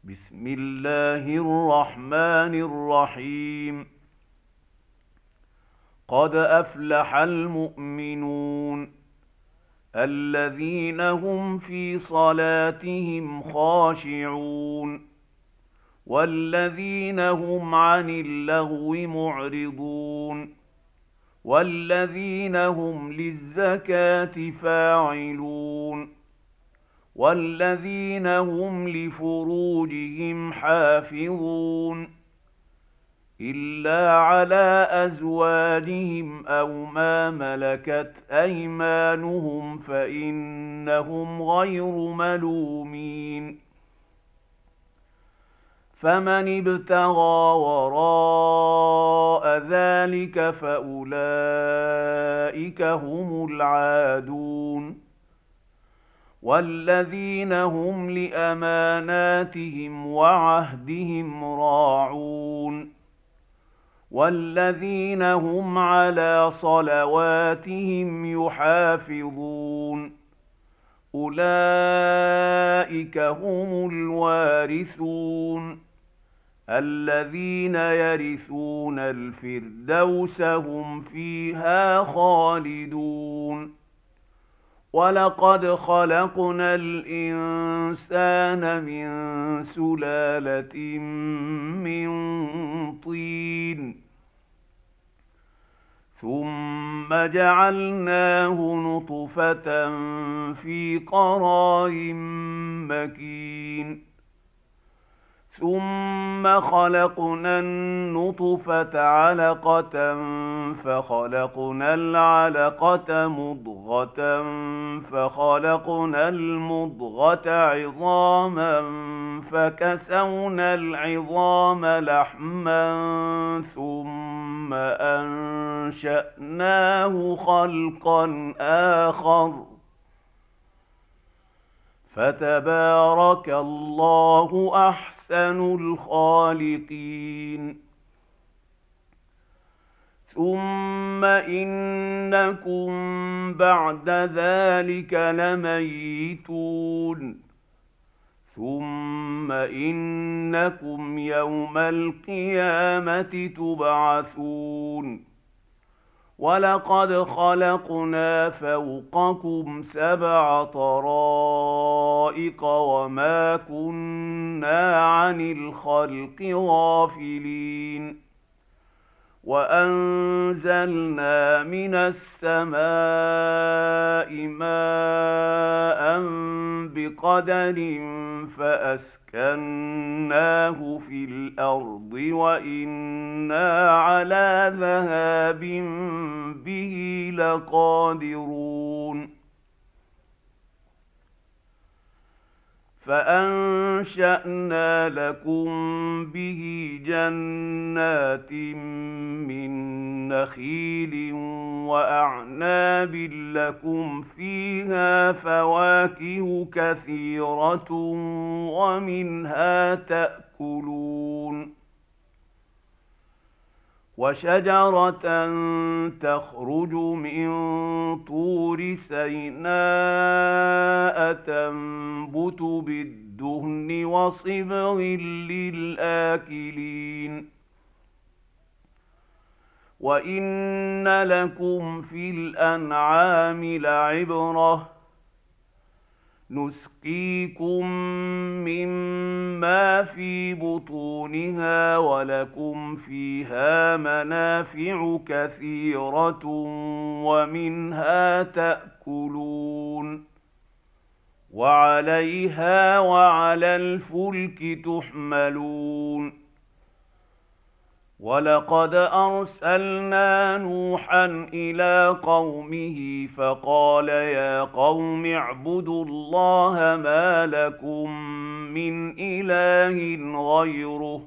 بسم الله الرحمن الرحيم. قد أفلح المؤمنون الذين هم في صلاتهم خاشعون والذين هم عن اللغو معرضون والذين هم للزكاة فاعلون والذين هم لفروجهم حافظون إلا على أزواجهم أو ما ملكت أيمانهم فإنهم غير ملومين. فمن ابتغى وراء ذلك فأولئك هم العادون. والذين هم لأماناتهم وعهدهم راعون والذين هم على صلواتهم يحافظون أولئك هم الوارثون الذين يرثون الفردوس هم فيها خالدون. ولقد خلقنا الإنسان من سلالة من طين ثم جعلناه نطفة في قرار مكين ثم خلقنا النطفة علقة فخلقنا العلقة مضغة فخلقنا المضغة عظاما فكسونا العظام لحما ثم أنشأناه خلقا آخر فتبارك الله أحسن الخالقين. ثم إنكم بعد ذلك لميتون ثم إنكم يوم القيامة تبعثون. ولقد خلقنا فوقكم 7 طرائق وما كنا عن الخلق غافلين. وأنزلنا من السماء ماء بقدر فأسكناه في الأرض وإنا على ذهاب به لقادرون. فأنشأنا لكم به جنات من نخيل وأعناب لكم فيها فواكه كثيرة ومنها تأكلون. وشجرة تخرج من طور سيناء تنبت بالدهن وصبغ للآكلين. وإن لكم في الأنعام لعبرة نسقيكم مما في بطونها ولكم فيها منافع كثيرة ومنها تأكلون وعليها وعلى الفلك تحملون. ولقد أرسلنا نوحا إلى قومه فقال يا قوم اعبدوا الله ما لكم من إله غيره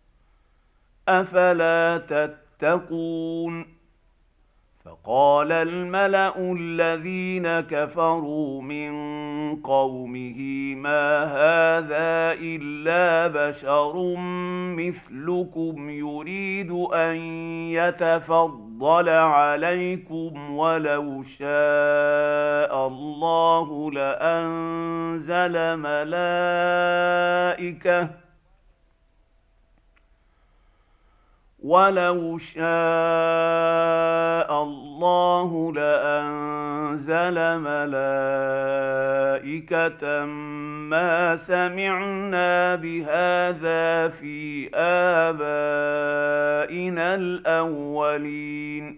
أفلا تتقون. فقال الملأ الذين كفروا من قومه ما هذا إلا بشر مثلكم يريد أن يتفضل عليكم ولو شاء الله لأنزل ملائكة ولو شاء الله لأنزل ملائكة ما سمعنا بهذا في آبائنا الأولين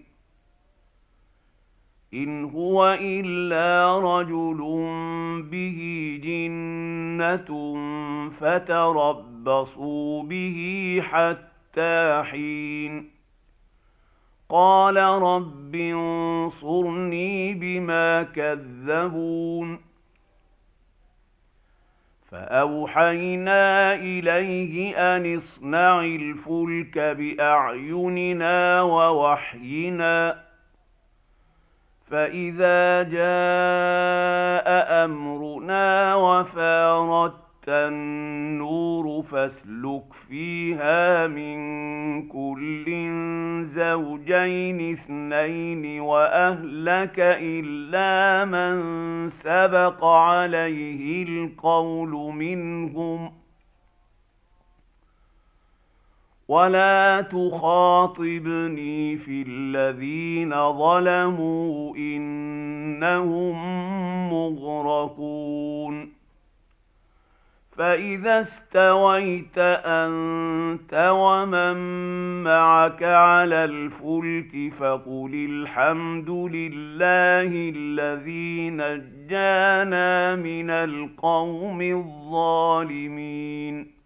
إن هو إلا رجل به جنة فتربصوا به حتى حين قال رب انصرني بما كذبون فأوحينا إليه أن اصنع الفلك بأعيننا ووحينا فإذا جاء أمرنا وفارت النور فاسلك فيها من كل زوجين اثنين وأهلك إلا من سبق عليه القول منهم ولا تخاطبني في الذين ظلموا إنهم مغرقون فإذا استويت أنت ومن معك على الفلك فقل الحمد لله الذي نجانا من القوم الظالمين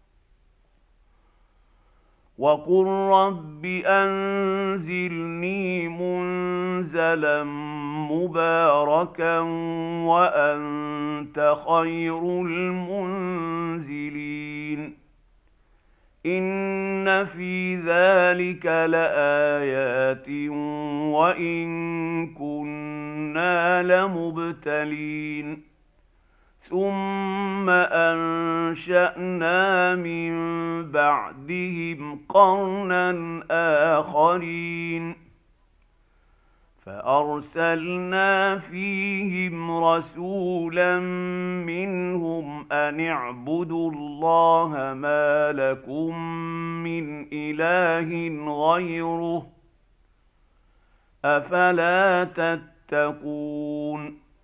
وقل رب أنزلني منزلا مباركا وأنت خير المنزلين إن في ذلك لآيات وإن كنا لمبتلين ثم أنشأنا من بعدهم قرنا آخرين فأرسلنا فيهم رسولا منهم أن اعبدوا الله ما لكم من إله غيره أفلا تتقون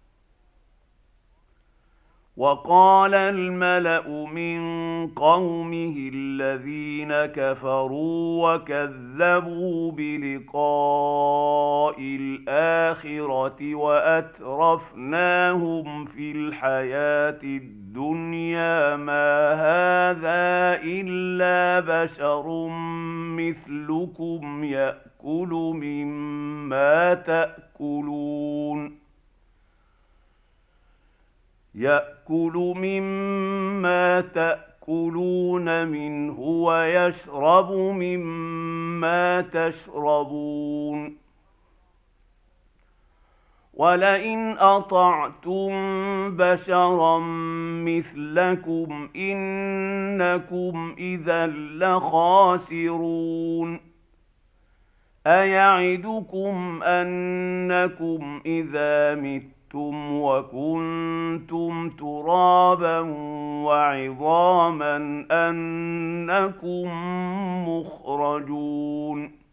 وقال الملأ من قومه الذين كفروا وكذبوا بلقاء الآخرة وأترفناهم في الحياة الدنيا ما هذا إلا بشر مثلكم يأكل مما تأكلون منه ويشرب مما تشربون ولئن أطعتم بشرا مثلكم إنكم إذا لخاسرون أيعدكم أنكم إذا متم وكنتم ترابا وعظاما أنكم مخرجون